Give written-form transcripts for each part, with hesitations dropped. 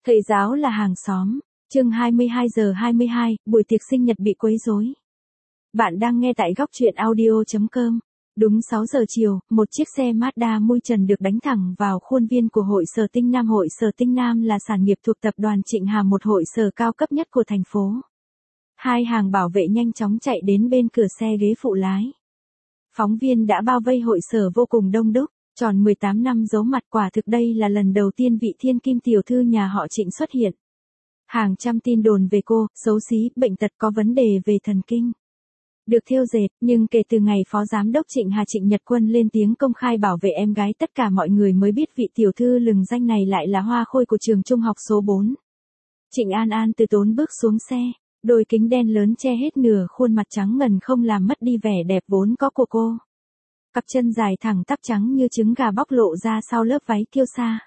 Thầy giáo là hàng xóm. Chương 22 giờ 22, buổi tiệc sinh nhật bị quấy rối. Bạn đang nghe tại góc truyện audio.com. Đúng 6 giờ chiều, một chiếc xe Mazda mui trần được đánh thẳng vào khuôn viên của Hội Sở Tinh Nam. Hội Sở Tinh Nam là sản nghiệp thuộc tập đoàn Trịnh Hà, một hội sở cao cấp nhất của thành phố. Hai hàng bảo vệ nhanh chóng chạy đến bên cửa xe ghế phụ lái. Phóng viên đã bao vây hội sở vô cùng đông đúc. Tròn 18 năm giấu mặt, quả thực đây là lần đầu tiên vị thiên kim tiểu thư nhà họ Trịnh xuất hiện. Hàng trăm tin đồn về cô, xấu xí, bệnh tật, có vấn đề về thần kinh được thêu dệt, nhưng kể từ ngày Phó Giám đốc Trịnh Hà Trịnh Nhật Quân lên tiếng công khai bảo vệ em gái, tất cả mọi người mới biết vị tiểu thư lừng danh này lại là hoa khôi của trường trung học số 4. Trịnh An An từ tốn bước xuống xe, đôi kính đen lớn che hết nửa khuôn mặt trắng ngần không làm mất đi vẻ đẹp vốn có của cô. Cặp chân dài thẳng tắp trắng như trứng gà bóc lộ ra sau lớp váy kiêu sa.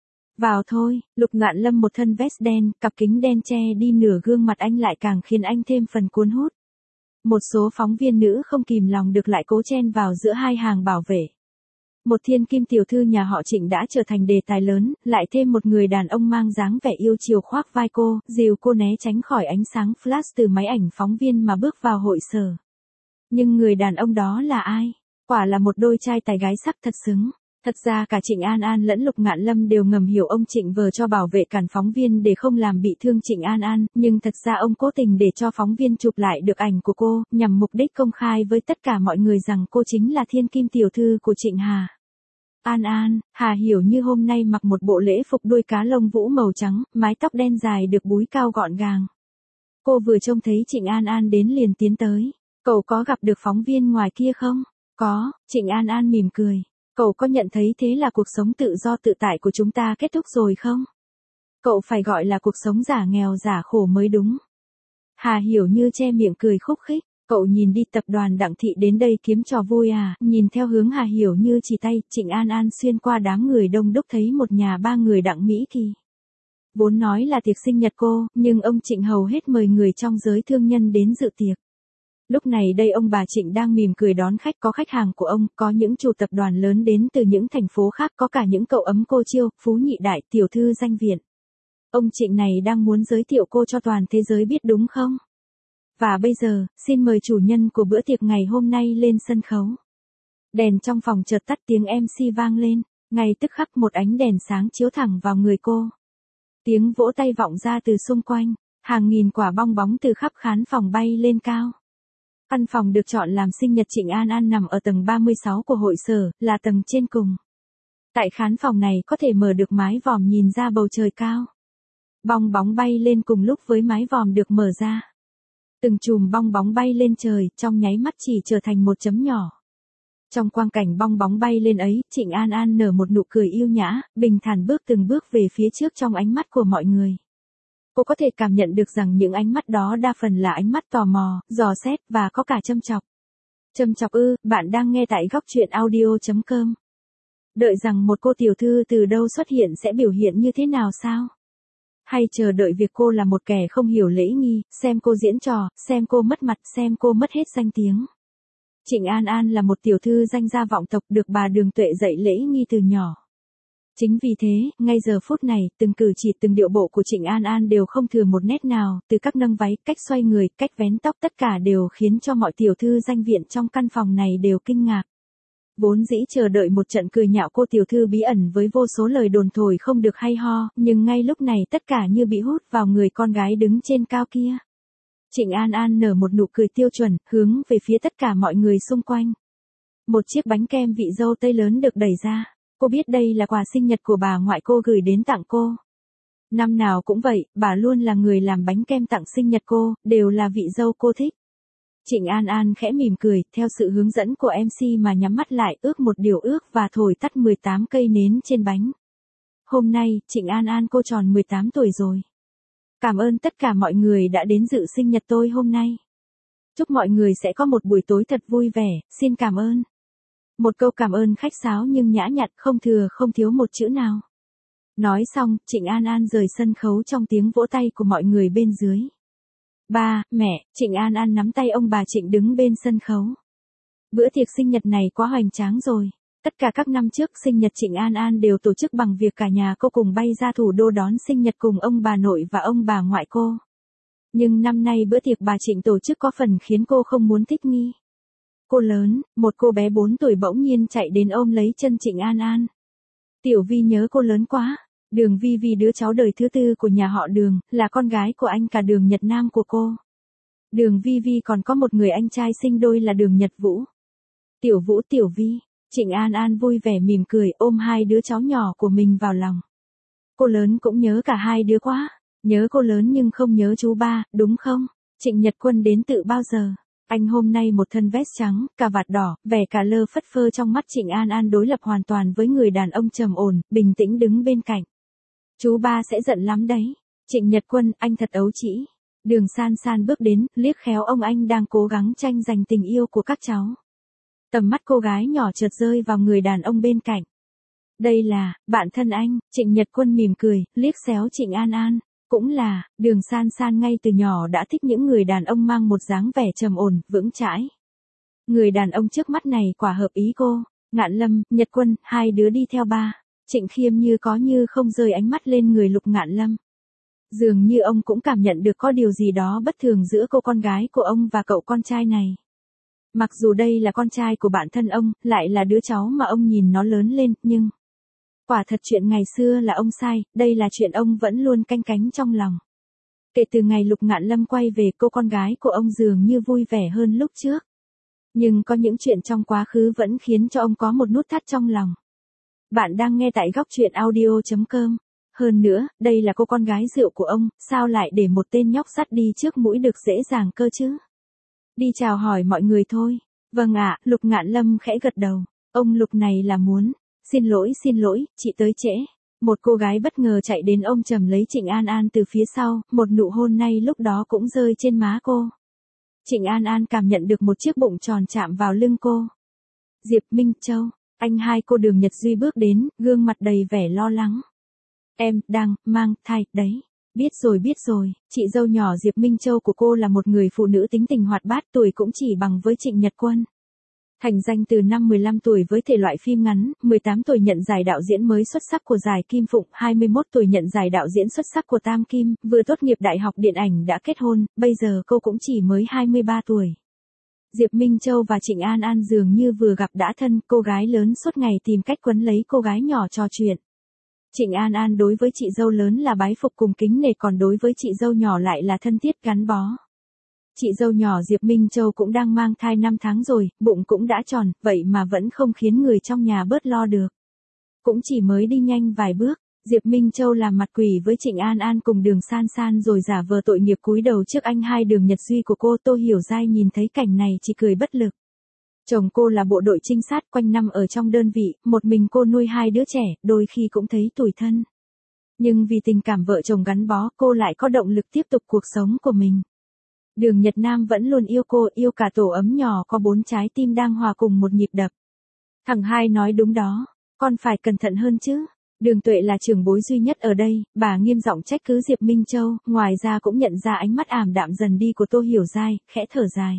Vào thôi, Lục Ngạn Lâm một thân vest đen, cặp kính đen che đi nửa gương mặt anh lại càng khiến anh thêm phần cuốn hút. Một số phóng viên nữ không kìm lòng được lại cố chen vào giữa hai hàng bảo vệ. Một thiên kim tiểu thư nhà họ Trịnh đã trở thành đề tài lớn, lại thêm một người đàn ông mang dáng vẻ yêu chiều khoác vai cô, dìu cô né tránh khỏi ánh sáng flash từ máy ảnh phóng viên mà bước vào hội sở. Nhưng người đàn ông đó là ai? Quả là một đôi trai tài gái sắc thật xứng. Thật ra cả Trịnh An An lẫn Lục Ngạn Lâm đều ngầm hiểu ông Trịnh vờ cho bảo vệ cản phóng viên để không làm bị thương Trịnh An An, nhưng thật ra ông cố tình để cho phóng viên chụp lại được ảnh của cô, nhằm mục đích công khai với tất cả mọi người rằng cô chính là thiên kim tiểu thư của Trịnh Hà. An An, Hà Hiểu Như hôm nay mặc một bộ lễ phục đuôi cá lông vũ màu trắng, mái tóc đen dài được búi cao gọn gàng. Cô vừa trông thấy Trịnh An An đến liền tiến tới. Cậu có gặp được phóng viên ngoài kia không? Có, Trịnh An An mỉm cười. Cậu có nhận thấy thế là cuộc sống tự do tự tại của chúng ta kết thúc rồi không? Cậu phải gọi là cuộc sống giả nghèo giả khổ mới đúng. Hà Hiểu Như che miệng cười khúc khích. Cậu nhìn đi, tập đoàn Đặng Thị đến đây kiếm trò vui à? Nhìn theo hướng Hà Hiểu Như chỉ tay, Trịnh An An xuyên qua đám người đông đúc thấy một nhà ba người Đặng Mỹ Kỳ. Vốn nói là tiệc sinh nhật cô, nhưng ông Trịnh hầu hết mời người trong giới thương nhân đến dự tiệc. Lúc này đây ông bà Trịnh đang mỉm cười đón khách, có khách hàng của ông, có những chủ tập đoàn lớn đến từ những thành phố khác, có cả những cậu ấm cô chiêu, phú nhị đại, tiểu thư danh viện. Ông Trịnh này đang muốn giới thiệu cô cho toàn thế giới biết đúng không? Và bây giờ, xin mời chủ nhân của bữa tiệc ngày hôm nay lên sân khấu. Đèn trong phòng chợt tắt, tiếng MC vang lên, ngay tức khắc một ánh đèn sáng chiếu thẳng vào người cô. Tiếng vỗ tay vọng ra từ xung quanh, hàng nghìn quả bong bóng từ khắp khán phòng bay lên cao. Căn phòng được chọn làm sinh nhật Trịnh An An nằm ở tầng 36 của hội sở, là tầng trên cùng. Tại khán phòng này có thể mở được mái vòm nhìn ra bầu trời cao. Bong bóng bay lên cùng lúc với mái vòm được mở ra. Từng chùm bong bóng bay lên trời, trong nháy mắt chỉ trở thành một chấm nhỏ. Trong quang cảnh bong bóng bay lên ấy, Trịnh An An nở một nụ cười yêu nhã, bình thản bước từng bước về phía trước trong ánh mắt của mọi người. Cô có thể cảm nhận được rằng những ánh mắt đó đa phần là ánh mắt tò mò, dò xét và có cả châm chọc. Châm chọc ư? Bạn đang nghe tại góc truyện audio.com. Đợi rằng một cô tiểu thư từ đâu xuất hiện sẽ biểu hiện như thế nào sao? Hay chờ đợi việc cô là một kẻ không hiểu lễ nghi, xem cô diễn trò, xem cô mất mặt, xem cô mất hết danh tiếng. Trịnh An An là một tiểu thư danh gia vọng tộc, được bà Đường Tuệ dạy lễ nghi từ nhỏ. Chính vì thế, ngay giờ phút này, từng cử chỉ, từng điệu bộ của Trịnh An An đều không thừa một nét nào, từ cách nâng váy, cách xoay người, cách vén tóc, tất cả đều khiến cho mọi tiểu thư danh viện trong căn phòng này đều kinh ngạc. Vốn dĩ chờ đợi một trận cười nhạo cô tiểu thư bí ẩn với vô số lời đồn thổi không được hay ho, nhưng ngay lúc này tất cả như bị hút vào người con gái đứng trên cao kia. Trịnh An An nở một nụ cười tiêu chuẩn, hướng về phía tất cả mọi người xung quanh. Một chiếc bánh kem vị dâu tây lớn được đẩy ra. Cô biết đây là quà sinh nhật của bà ngoại cô gửi đến tặng cô. Năm nào cũng vậy, bà luôn là người làm bánh kem tặng sinh nhật cô, đều là vị dâu cô thích. Trịnh An An khẽ mỉm cười, theo sự hướng dẫn của MC mà nhắm mắt lại, ước một điều ước và thổi tắt 18 cây nến trên bánh. Hôm nay, Trịnh An An cô tròn 18 tuổi rồi. Cảm ơn tất cả mọi người đã đến dự sinh nhật tôi hôm nay. Chúc mọi người sẽ có một buổi tối thật vui vẻ, xin cảm ơn. Một câu cảm ơn khách sáo nhưng nhã nhặn, không thừa không thiếu một chữ nào. Nói xong, Trịnh An An rời sân khấu trong tiếng vỗ tay của mọi người bên dưới. Ba, mẹ, Trịnh An An nắm tay ông bà Trịnh đứng bên sân khấu. Bữa tiệc sinh nhật này quá hoành tráng rồi. Tất cả các năm trước sinh nhật Trịnh An An đều tổ chức bằng việc cả nhà cô cùng bay ra thủ đô đón sinh nhật cùng ông bà nội và ông bà ngoại cô. Nhưng năm nay bữa tiệc bà Trịnh tổ chức có phần khiến cô không muốn thích nghi. Cô lớn, một cô bé 4 tuổi bỗng nhiên chạy đến ôm lấy chân Trịnh An An. Tiểu Vi nhớ cô lớn quá. Đường Vi Vi đứa cháu đời thứ 4 của nhà họ Đường, là con gái của anh cả Đường Nhật Nam của cô. Đường Vi Vi còn có một người anh trai sinh đôi là Đường Nhật Vũ. Tiểu Vũ Tiểu Vi, Trịnh An An vui vẻ mỉm cười ôm hai đứa cháu nhỏ của mình vào lòng. Cô lớn cũng nhớ cả hai đứa quá. Nhớ cô lớn nhưng không nhớ chú ba, đúng không? Trịnh Nhật Quân đến tự bao giờ? Anh hôm nay một thân vest trắng, cà vạt đỏ, vẻ cả lơ phất phơ trong mắt Trịnh An An đối lập hoàn toàn với người đàn ông trầm ổn, bình tĩnh đứng bên cạnh. Chú ba sẽ giận lắm đấy. Trịnh Nhật Quân, anh thật ấu trĩ. Đường San San bước đến, liếc khéo ông anh đang cố gắng tranh giành tình yêu của các cháu. Tầm mắt cô gái nhỏ chợt rơi vào người đàn ông bên cạnh. Đây là, bạn thân anh, Trịnh Nhật Quân mỉm cười, liếc xéo Trịnh An An. Cũng là, Đường San San ngay từ nhỏ đã thích những người đàn ông mang một dáng vẻ trầm ổn, vững chãi. Người đàn ông trước mắt này quả hợp ý cô. Ngạn Lâm, Nhật Quân, hai đứa đi theo ba. Trịnh Khiêm như có như không rời ánh mắt lên người Lục Ngạn Lâm. Dường như ông cũng cảm nhận được có điều gì đó bất thường giữa cô con gái của ông và cậu con trai này. Mặc dù đây là con trai của bạn thân ông, lại là đứa cháu mà ông nhìn nó lớn lên, nhưng... Quả thật chuyện ngày xưa là ông sai, đây là chuyện ông vẫn luôn canh cánh trong lòng. Kể từ ngày Lục Ngạn Lâm quay về, cô con gái của ông dường như vui vẻ hơn lúc trước. Nhưng có những chuyện trong quá khứ vẫn khiến cho ông có một nút thắt trong lòng. Bạn đang nghe tại góc truyện audio.com. Hơn nữa, đây là cô con gái rượu của ông, sao lại để một tên nhóc sắt đi trước mũi được dễ dàng cơ chứ? Đi chào hỏi mọi người thôi. Vâng ạ, Lục Ngạn Lâm khẽ gật đầu. Ông Lục này là muốn... Xin lỗi, chị tới trễ. Một cô gái bất ngờ chạy đến ôm chầm lấy Trịnh An An từ phía sau, một nụ hôn ngay lúc đó cũng rơi trên má cô. Trịnh An An cảm nhận được một chiếc bụng tròn chạm vào lưng cô. Diệp Minh Châu, anh hai cô Đường Nhật Duy bước đến, gương mặt đầy vẻ lo lắng. Em, đang, mang, thai, đấy. Biết rồi, chị dâu nhỏ Diệp Minh Châu của cô là một người phụ nữ tính tình hoạt bát, tuổi cũng chỉ bằng với Trịnh Nhật Quân. Thành danh từ năm 15 tuổi với thể loại phim ngắn, 18 tuổi nhận giải đạo diễn mới xuất sắc của giải Kim Phụng, 21 tuổi nhận giải đạo diễn xuất sắc của Tam Kim, vừa tốt nghiệp đại học điện ảnh đã kết hôn, bây giờ cô cũng chỉ mới 23 tuổi. Diệp Minh Châu và Trịnh An An dường như vừa gặp đã thân, cô gái lớn suốt ngày tìm cách quấn lấy cô gái nhỏ trò chuyện. Trịnh An An đối với chị dâu lớn là bái phục cùng kính nể, còn đối với chị dâu nhỏ lại là thân thiết gắn bó. Chị dâu nhỏ Diệp Minh Châu cũng đang mang thai 5 tháng rồi, bụng cũng đã tròn, vậy mà vẫn không khiến người trong nhà bớt lo được. Cũng chỉ mới đi nhanh vài bước, Diệp Minh Châu làm mặt quỷ với Trịnh An An cùng Đường San San rồi giả vờ tội nghiệp cúi đầu trước anh hai Đường Nhật Duy của cô. Tô Hiểu Giai nhìn thấy cảnh này chỉ cười bất lực. Chồng cô là bộ đội trinh sát quanh năm ở trong đơn vị, một mình cô nuôi hai đứa trẻ, đôi khi cũng thấy tủi thân. Nhưng vì tình cảm vợ chồng gắn bó, cô lại có động lực tiếp tục cuộc sống của mình. Đường Nhật Nam vẫn luôn yêu cô, yêu cả tổ ấm nhỏ có 4 trái tim đang hòa cùng một nhịp đập. Thằng hai nói đúng đó, con phải cẩn thận hơn chứ. Đường Tuệ là trưởng bối duy nhất ở đây, bà nghiêm giọng trách cứ Diệp Minh Châu, ngoài ra cũng nhận ra ánh mắt ảm đạm dần đi của Tô Hiểu Giai, khẽ thở dài.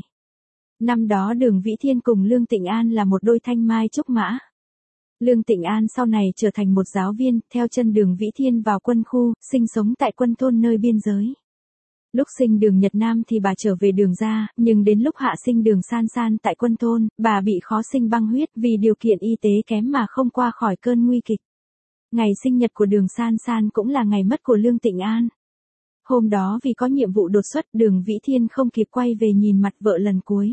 Năm đó Đường Vĩ Thiên cùng Lương Tịnh An là một đôi thanh mai trúc mã. Lương Tịnh An sau này trở thành một giáo viên, theo chân Đường Vĩ Thiên vào quân khu, sinh sống tại quân thôn nơi biên giới. Lúc sinh Đường Nhật Nam thì bà trở về Đường gia, nhưng đến lúc hạ sinh Đường San San tại quân thôn, bà bị khó sinh băng huyết vì điều kiện y tế kém mà không qua khỏi cơn nguy kịch. Ngày sinh nhật của Đường San San cũng là ngày mất của Lương Tịnh An. Hôm đó vì có nhiệm vụ đột xuất, Đường Vĩ Thiên không kịp quay về nhìn mặt vợ lần cuối.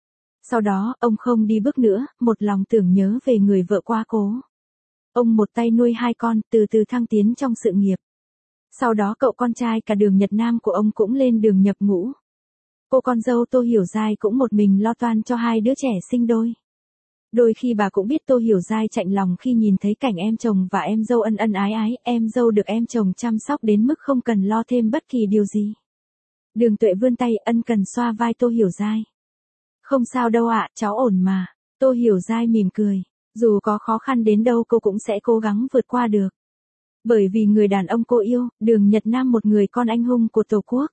Sau đó, ông không đi bước nữa, một lòng tưởng nhớ về người vợ quá cố. Ông một tay nuôi hai con, từ từ thăng tiến trong sự nghiệp. Sau đó cậu con trai cả Đường Nhật Nam của ông cũng lên đường nhập ngũ. Cô con dâu Tô Hiểu Giai cũng một mình lo toan cho hai đứa trẻ sinh đôi. Đôi khi bà cũng biết Tô Hiểu Giai chạnh lòng khi nhìn thấy cảnh em chồng và em dâu ân ân ái ái, em dâu được em chồng chăm sóc đến mức không cần lo thêm bất kỳ điều gì. Đường Tuệ vươn tay ân cần xoa vai Tô Hiểu Giai. Không sao đâu ạ, cháu ổn mà. Tô Hiểu Giai mỉm cười. Dù có khó khăn đến đâu cô cũng sẽ cố gắng vượt qua được. Bởi vì người đàn ông cô yêu, Đường Nhật Nam một người con anh hùng của Tổ quốc.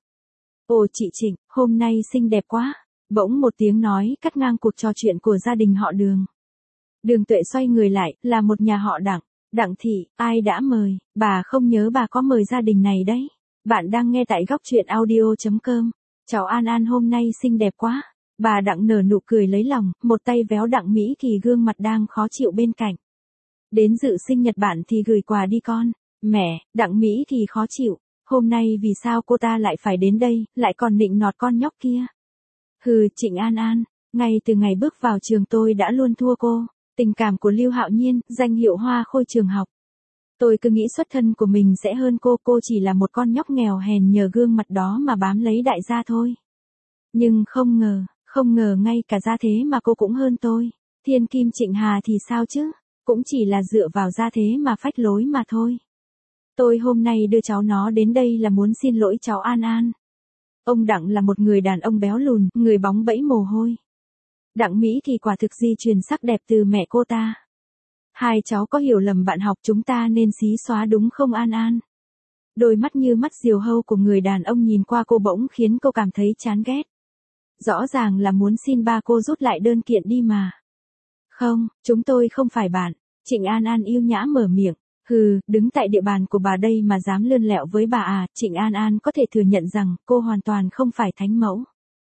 Ồ chị Trịnh, hôm nay xinh đẹp quá. Bỗng một tiếng nói cắt ngang cuộc trò chuyện của gia đình họ Đường. Đường Tuệ xoay người lại, là một nhà họ Đặng. Đặng thị, ai đã mời, bà không nhớ bà có mời gia đình này đấy. Bạn đang nghe tại góc truyện audio.com. Cháu An An hôm nay xinh đẹp quá. Bà Đặng nở nụ cười lấy lòng, một tay véo Đặng Mỹ Kỳ gương mặt đang khó chịu bên cạnh. Đến dự sinh nhật bạn thì gửi quà đi con. Mẹ, Đặng Mỹ Kỳ khó chịu. Hôm nay vì sao cô ta lại phải đến đây, lại còn nịnh nọt con nhóc kia. Hừ, Trịnh An An, ngay từ ngày bước vào trường tôi đã luôn thua cô. Tình cảm của Lưu Hạo Nhiên, danh hiệu hoa khôi trường học. Tôi cứ nghĩ xuất thân của mình sẽ hơn cô chỉ là một con nhóc nghèo hèn nhờ gương mặt đó mà bám lấy đại gia thôi. Nhưng không ngờ ngay cả gia thế mà cô cũng hơn tôi. Thiên kim Trịnh Hà thì sao chứ, cũng chỉ là dựa vào gia thế mà phách lối mà thôi. Tôi hôm nay đưa cháu nó đến đây là muốn xin lỗi cháu An An. Ông Đặng là một người đàn ông béo lùn, người bóng bẫy mồ hôi. Đặng Mỹ Kỳ quả thực di truyền sắc đẹp từ mẹ cô ta. Hai cháu có hiểu lầm bạn học chúng ta nên xí xóa đúng không An An? Đôi mắt như mắt diều hâu của người đàn ông nhìn qua cô bỗng khiến cô cảm thấy chán ghét. Rõ ràng là muốn xin ba cô rút lại đơn kiện đi mà. Không, chúng tôi không phải bạn. Trịnh An An yêu nhã mở miệng. Hừ, đứng tại địa bàn của bà đây mà dám lươn lẹo với bà à. Trịnh An An có thể thừa nhận rằng cô hoàn toàn không phải thánh mẫu.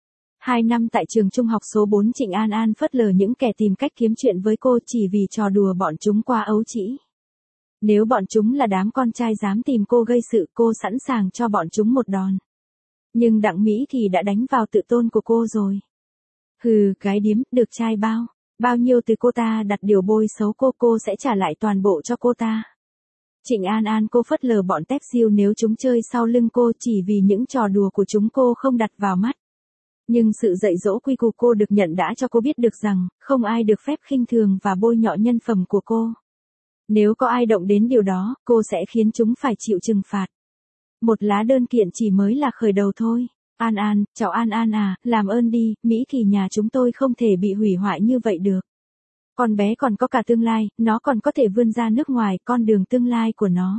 2 năm tại trường trung học số 4 Trịnh An An phớt lờ những kẻ tìm cách kiếm chuyện với cô chỉ vì trò đùa bọn chúng qua ấu trĩ. Nếu bọn chúng là đám con trai dám tìm cô gây sự cô sẵn sàng cho bọn chúng một đòn. Nhưng Đặng Mỹ thì đã đánh vào tự tôn của cô rồi. Hừ, gái điếm, được trai bao nhiêu từ cô ta đặt điều bôi xấu cô sẽ trả lại toàn bộ cho cô ta. Trịnh An An cô phớt lờ bọn tép siêu nếu chúng chơi sau lưng cô chỉ vì những trò đùa của chúng cô không đặt vào mắt. Nhưng sự dạy dỗ quy củ cô được nhận đã cho cô biết được rằng, không ai được phép khinh thường và bôi nhọ nhân phẩm của cô. Nếu có ai động đến điều đó, cô sẽ khiến chúng phải chịu trừng phạt. Một lá đơn kiện chỉ mới là khởi đầu thôi. An An, cháu An An à, làm ơn đi, Mỹ Kỳ nhà chúng tôi không thể bị hủy hoại như vậy được. Con bé còn có cả tương lai, nó còn có thể vươn ra nước ngoài, con đường tương lai của nó.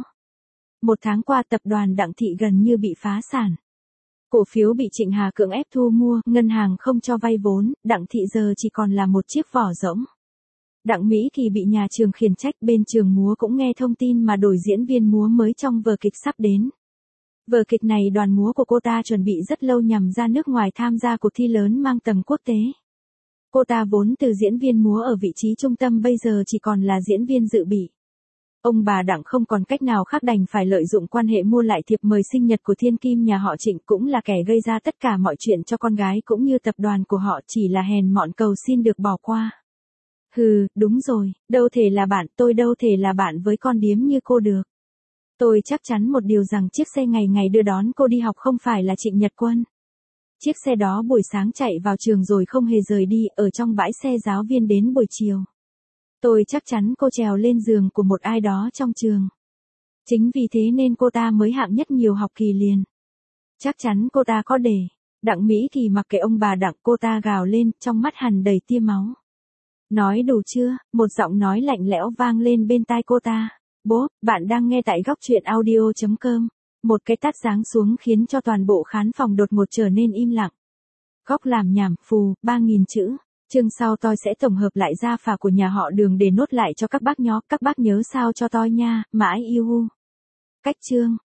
1 tháng qua tập đoàn Đặng Thị gần như bị phá sản. Cổ phiếu bị Trịnh Hà cưỡng ép thu mua, ngân hàng không cho vay vốn, Đặng Thị giờ chỉ còn là một chiếc vỏ rỗng. Đặng Mỹ Kỳ bị nhà trường khiển trách, bên trường múa cũng nghe thông tin mà đổi diễn viên múa mới trong vở kịch sắp đến. Vở kịch này đoàn múa của cô ta chuẩn bị rất lâu nhằm ra nước ngoài tham gia cuộc thi lớn mang tầm quốc tế. Cô ta vốn từ diễn viên múa ở vị trí trung tâm bây giờ chỉ còn là diễn viên dự bị. Ông bà Đặng không còn cách nào khác đành phải lợi dụng quan hệ mua lại thiệp mời sinh nhật của thiên kim nhà họ Trịnh, cũng là kẻ gây ra tất cả mọi chuyện cho con gái cũng như tập đoàn của họ, chỉ là hèn mọn cầu xin được bỏ qua. Hừ, đúng rồi, đâu thể là bạn, tôi đâu thể là bạn với con điếm như cô được. Tôi chắc chắn một điều rằng chiếc xe ngày ngày đưa đón cô đi học không phải là Trịnh Nhật Quân. Chiếc xe đó buổi sáng chạy vào trường rồi không hề rời đi, ở trong bãi xe giáo viên đến buổi chiều. Tôi chắc chắn cô trèo lên giường của một ai đó trong trường. Chính vì thế nên cô ta mới hạng nhất nhiều học kỳ liền. Chắc chắn cô ta có để. Đặng Mỹ Kỳ mặc kệ ông bà Đặng, cô ta gào lên, trong mắt hằn đầy tia máu. Nói đủ chưa? Một giọng nói lạnh lẽo vang lên bên tai cô ta. Bố, bạn đang nghe tại góc truyện audio.com. Một cái tát giáng xuống khiến cho toàn bộ khán phòng đột ngột trở nên im lặng. Góc làm nhảm, phù, 3.000 chữ. Chương sau tôi sẽ tổng hợp lại gia phả của nhà họ Đường để nốt lại cho các bác nhó. Các bác nhớ sao cho tôi nha, mãi yêu. Cách chương.